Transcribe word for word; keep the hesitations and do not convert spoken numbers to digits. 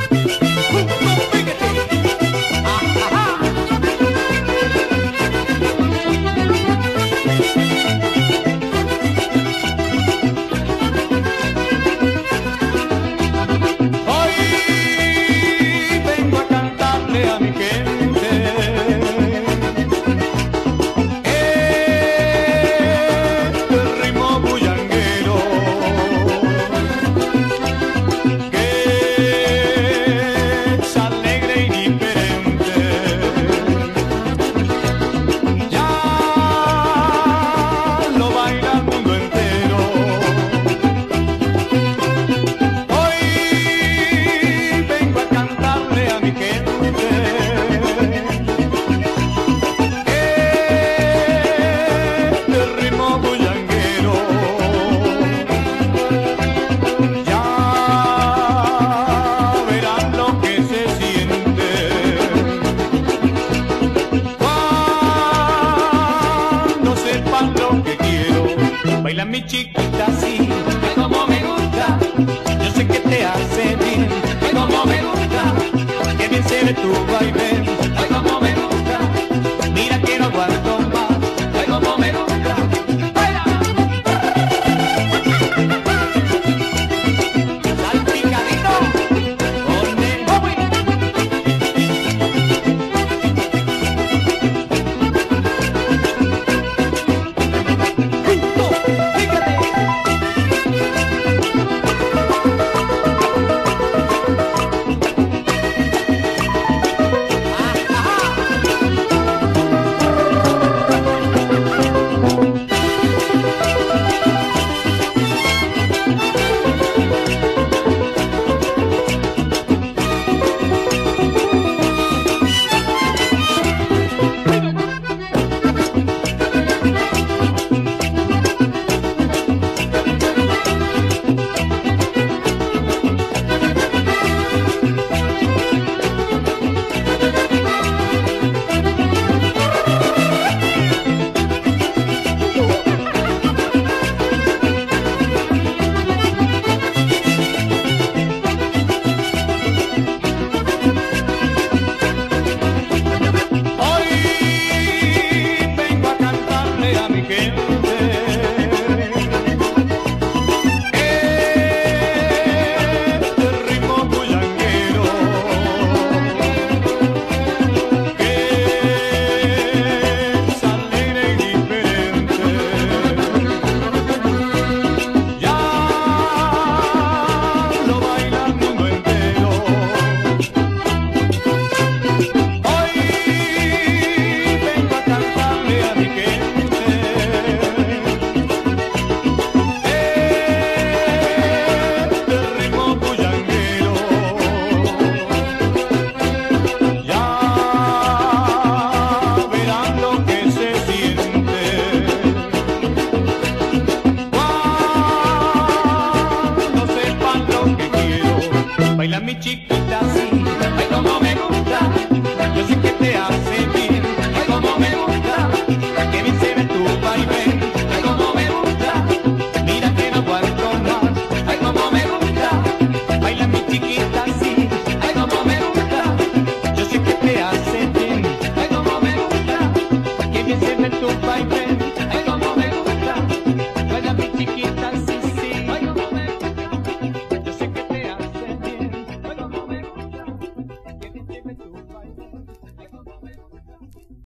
Baila mi chiquita así, que como me gusta, yo sé que te hace bien, que como me gusta, que bien se ve tu baile, ay como me gusta, mira que no aguanto más, ay como me gusta, baila. Salpicadito con el Bobby. Baila mi chiquita.